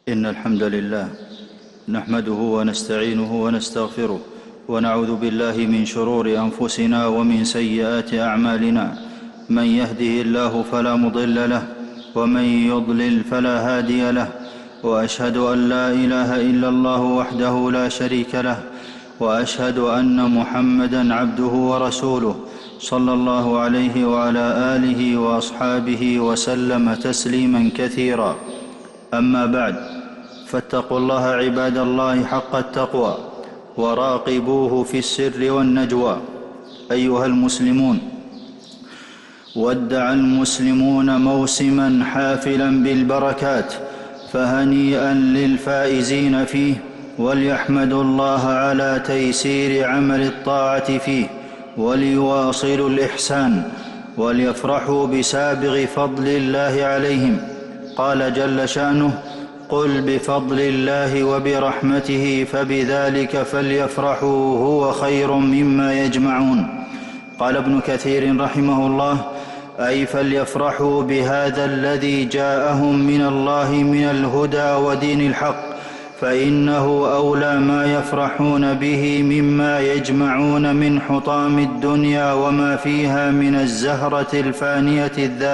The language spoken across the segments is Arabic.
إن الحمد لله نحمده ونستعينه ونستغفره ونعوذ بالله من شرور أنفسنا ومن سيئات أعمالنا. من يهده الله فلا مضل له ومن يضلل فلا هادي له، وأشهد أن لا إله إلا الله وحده لا شريك له، وأشهد أن محمدًا عبده ورسوله صلى الله عليه وعلى آله وأصحابه وسلم تسليمًا كثيرا. أما بعد، فاتقوا الله عباد الله حق التقوى وراقبوه في السر والنجوى. أيها المسلمون، ودع المسلمون موسمًا حافلًا بالبركات، فهنيئًا للفائزين فيه، وليحمدوا الله على تيسير عمل الطاعة فيه، وليواصلوا الإحسان، وليفرحوا بسابغ فضل الله عليهم. قال جل شأنه: قل بفضل الله وبرحمته فبذلك فليفرحوا هو خير مما يجمعون. قال ابن كثير رحمه الله: أي فليفرحوا بهذا الذي جاءهم من الله من الهدى ودين الحق، فإنه أولى ما يفرحون به مما يجمعون من حطام الدنيا وما فيها من الزهرة الفانية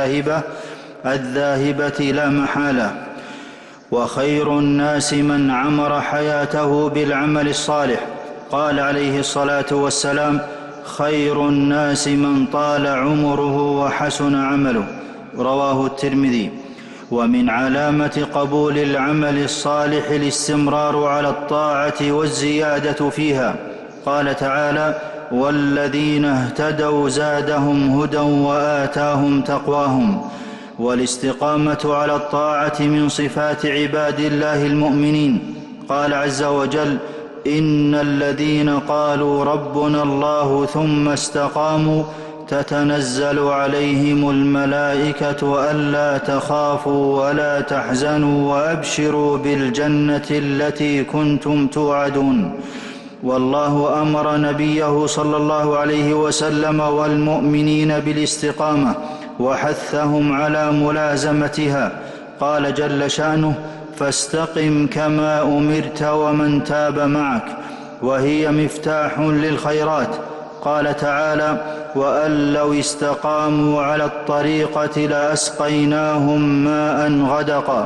الذاهبة لا محالة. وخير الناس من عمر حياته بالعمل الصالح. قال عليه الصلاة والسلام: خير الناس من طال عمره وحسن عمله. رواه الترمذي. ومن علامة قبول العمل الصالح الاستمرار على الطاعة والزيادة فيها. قال تعالى: والذين اهتدوا زادهم هدى وآتاهم تقواهم. والاستقامة على الطاعة من صفات عباد الله المؤمنين. قال عز وجل: إن الذين قالوا ربنا الله ثم استقاموا تتنزل عليهم الملائكة ألا تخافوا ولا تحزنوا وأبشروا بالجنة التي كنتم توعدون. والله أمر نبيه صلى الله عليه وسلم والمؤمنين بالاستقامة وحثهم على ملازمتها. قال جل شأنه: فاستقم كما أمرت ومن تاب معك، وهي مفتاح للخيرات. قال تعالى: وأن لو استقاموا على الطريقة لأسقيناهم ماء غدقا.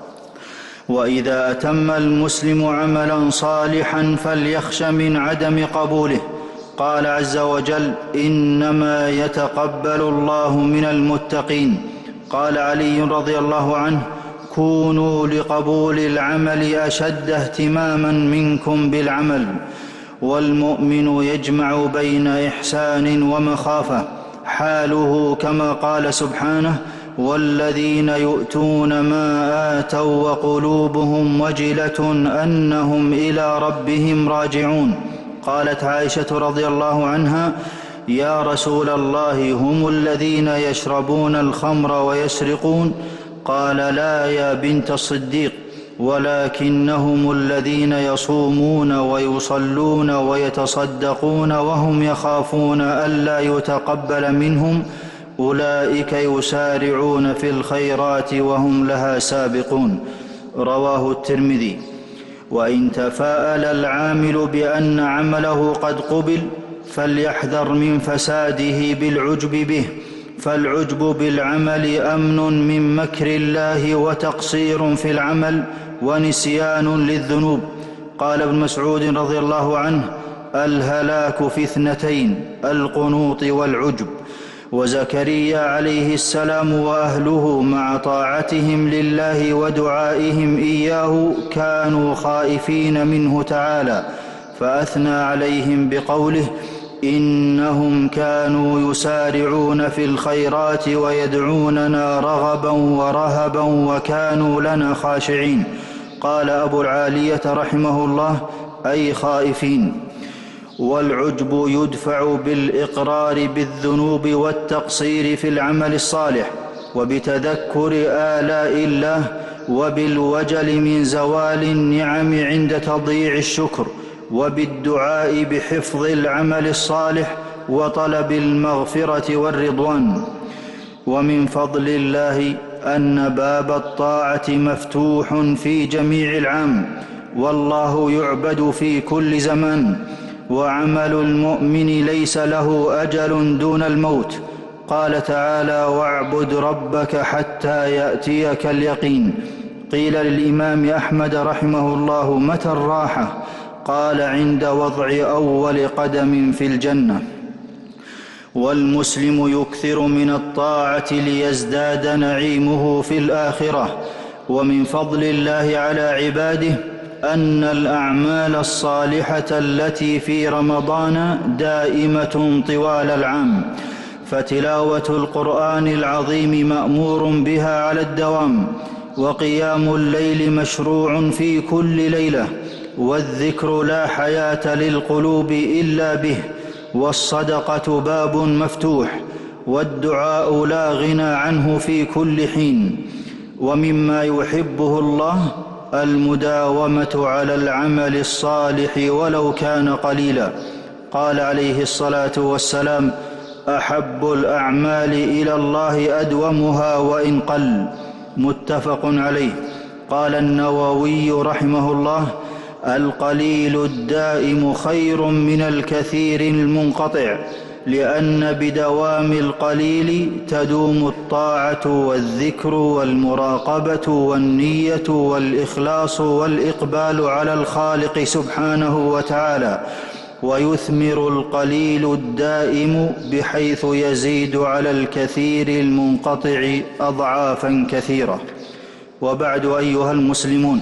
وإذا أتم المسلم عملا صالحا فليخش من عدم قبوله. قال عز وجل: إنما يتقبل الله من المتقين. قال علي رضي الله عنه: كونوا لقبول العمل أشد اهتماما منكم بالعمل. والمؤمن يجمع بين إحسان ومخافة، حاله كما قال سبحانه: والذين يؤتون ما آتوا وقلوبهم وجلة أنهم إلى ربهم راجعون. قالت عائشة رضي الله عنها: يا رسول الله، هم الذين يشربون الخمر ويسرقون؟ قال: لا يا بنت الصديق، ولكنهم الذين يصومون ويصلون ويتصدقون وهم يخافون ألا يتقبل منهم، أولئك يسارعون في الخيرات وهم لها سابقون. رواه الترمذي. وإن تفاءل العامل بأن عمله قد قبل فليحذر من فساده بالعجب به، فالعجب بالعمل أمن من مكر الله وتقصير في العمل ونسيان للذنوب. قال ابن مسعود رضي الله عنه: الهلاك في اثنتين: القنوط والعجب. وزكريا عليه السلام وأهله مع طاعتهم لله ودعائهم إياه كانوا خائفين منه تعالى، فأثنى عليهم بقوله: إنهم كانوا يسارعون في الخيرات ويدعوننا رغبا ورهبا وكانوا لنا خاشعين. قال أبو العالية رحمه الله: أي خائفين. والعجب يدفع بالإقرار بالذنوب والتقصير في العمل الصالح، وبتذكر آلاء الله، وبالوجل من زوال النعم عند تضييع الشكر، وبالدعاء بحفظ العمل الصالح وطلب المغفرة والرضوان. ومن فضل الله أن باب الطاعة مفتوح في جميع العام، والله يعبد في كل زمان، وعمل المؤمن ليس له أجل دون الموت. قال تعالى: واعبد ربك حتى يأتيك اليقين. قيل للإمام أحمد رحمه الله: متى الراحة؟ قال: عند وضع أول قدم في الجنة. والمسلم يكثر من الطاعة ليزداد نعيمه في الآخرة. ومن فضل الله على عباده أن الأعمال الصالحة التي في رمضان دائمة طوال العام، فتلاوة القرآن العظيم مأمور بها على الدوام، وقيام الليل مشروع في كل ليلة، والذكر لا حياة للقلوب إلا به، والصدقة باب مفتوح، والدعاء لا غنى عنه في كل حين. ومما يحبه الله المداومة على العمل الصالح ولو كان قليلا. قال عليه الصلاة والسلام: أحب الأعمال إلى الله أدومها وإن قل. متفق عليه. قال النووي رحمه الله: القليل الدائم خير من الكثير المنقطع، لأن بدوام القليل تدوم الطاعة والذكر والمراقبة والنية والإخلاص والإقبال على الخالق سبحانه وتعالى، ويثمر القليل الدائم بحيث يزيد على الكثير المنقطع أضعافا كثيرة. وبعد، أيها المسلمون،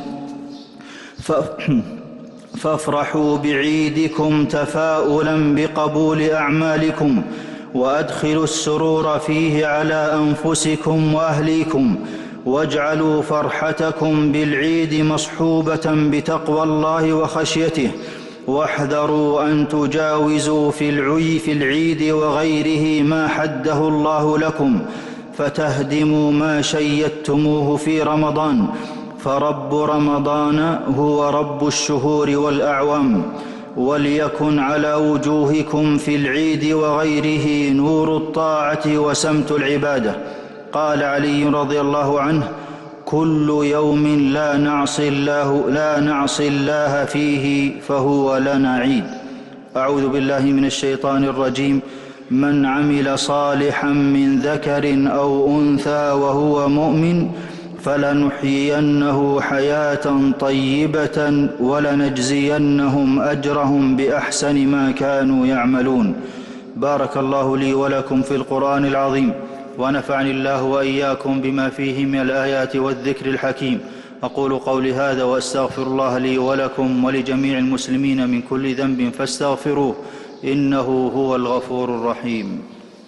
فافرحوا بعيدكم تفاؤلا بقبول أعمالكم، وأدخلوا السرور فيه على أنفسكم وأهليكم، واجعلوا فرحتكم بالعيد مصحوبة بتقوى الله وخشيته، واحذروا أن تجاوزوا في العيد وغيره ما حده الله لكم، فتهدموا ما شيدتموه في رمضان، فرب رمضان هو رب الشهور والأعوام. وليكن على وجوهكم في العيد وغيره نور الطاعة وسمت العبادة. قال علي رضي الله عنه: كل يوم لا نعصي الله فيه فهو لنا عيد. أعوذ بالله من الشيطان الرجيم. من عمل صالحا من ذكر أو أنثى وهو مؤمن فلنحيينه حياة طيبة ولنجزينهم أجرهم بأحسن ما كانوا يعملون. بارك الله لي ولكم في القرآن العظيم، ونفعني الله وإياكم بما فيه من الآيات والذكر الحكيم. أقول قولي هذا وأستغفر الله لي ولكم ولجميع المسلمين من كل ذنب فاستغفروه، إنه هو الغفور الرحيم.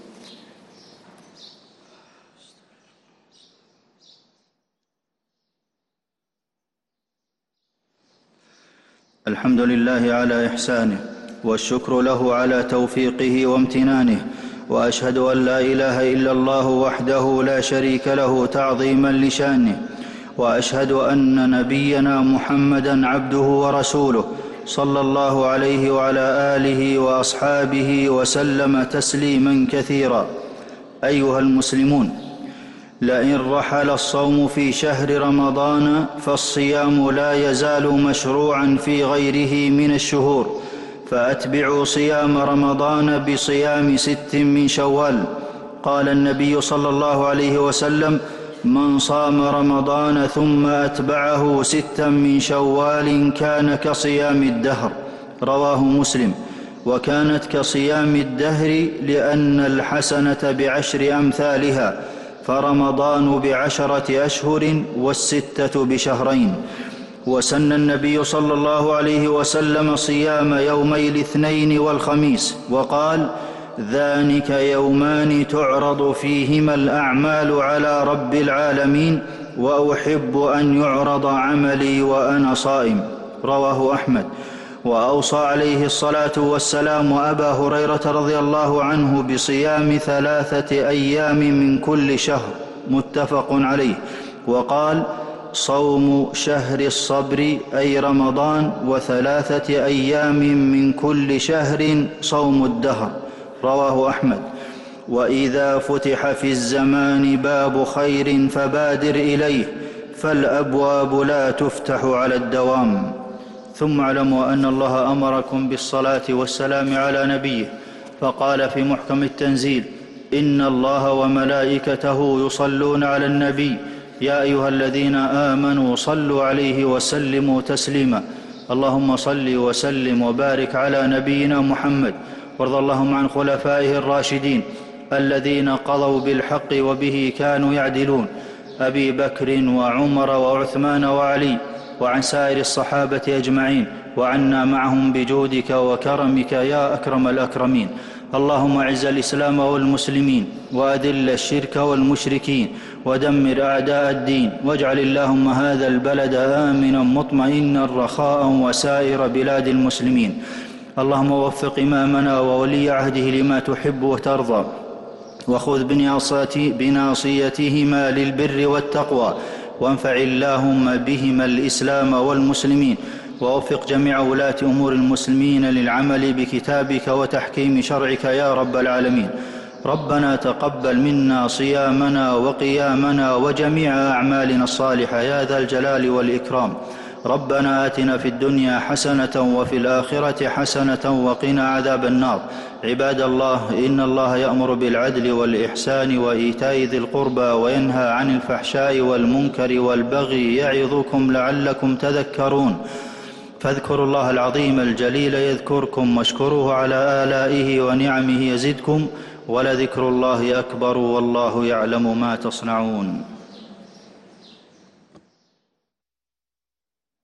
الحمد لله على إحسانه، والشكر له على توفيقه وامتنانه، وأشهد أن لا إله إلا الله وحده لا شريك له تعظيما لشانه، وأشهد أن نبينا محمدا عبده ورسوله صلى الله عليه وعلى آله وأصحابه وسلم تسليما كثيرا. أيها المسلمون، لئن رحل الصوم في شهر رمضان فالصيام لا يزال مشروعا في غيره من الشهور، فأتبعوا صيام رمضان بصيام 6 من شوال. قال النبي صلى الله عليه وسلم: من صام رمضان ثم أتبعه 6 من شوال كان كصيام الدهر. رواه مسلم. وكانت كصيام الدهر لأن الحسنة ب10 أمثالها، فرمضان ب10 أشهر وال6 بشهرين. وسن النبي صلى الله عليه وسلم صيام يومي الاثنين والخميس، وقال: ذلك يومان تعرض فيهما الأعمال على رب العالمين، وأحب أن يعرض عملي وأنا صائم. رواه أحمد. وأوصى عليه الصلاة والسلام أبا هريرة رضي الله عنه بصيام 3 أيام من كل شهر، متفق عليه، وقال: صوم شهر الصبر أي رمضان، و3 أيام من كل شهر صوم الدهر. رواه أحمد. وإذا فتح في الزمان باب خير فبادر إليه، فالأبواب لا تفتح على الدوام. ثم اعلموا أن الله أمركم بالصلاة والسلام على نبيه، فقال في محكم التنزيل: إن الله وملائكته يصلون على النبي يا أيها الذين آمنوا صلوا عليه وسلموا تسليما. اللهم صل وسلم وبارك على نبينا محمد، وارض اللهم عن خلفائه الراشدين الذين قضوا بالحق وبه كانوا يعدلون، أبي بكر وعمر وعثمان وعلي، وعن سائر الصحابة أجمعين، وعنا معهم بجودك وكرمك يا أكرم الأكرمين. اللهم أعز الإسلام والمسلمين، وأذل الشرك والمشركين، ودمر أعداء الدين، واجعل اللهم هذا البلد آمنا مطمئنا رخاء وسائر بلاد المسلمين. اللهم وفق إمامنا وولي عهده لما تحب وترضى، وخذ بناصيتهما للبر والتقوى، وانفع اللهم بهما الإسلام والمسلمين، ووفق جميع ولاة أمور المسلمين للعمل بكتابك وتحكيم شرعك يا رب العالمين. ربنا تقبل منا صيامنا وقيامنا وجميع أعمالنا الصالحة يا ذا الجلال والإكرام. ربنا آتنا في الدنيا حسنة وفي الآخرة حسنة وقنا عذاب النار. عباد الله، إن الله يأمر بالعدل والإحسان وإيتاء ذي القربى، وينهى عن الفحشاء والمنكر والبغي، يعظكم لعلكم تذكرون. فاذكروا الله العظيم الجليل يذكركم، واشكروه على آلائه ونعمه يزدكم، ولذكر الله أكبر، والله يعلم ما تصنعون.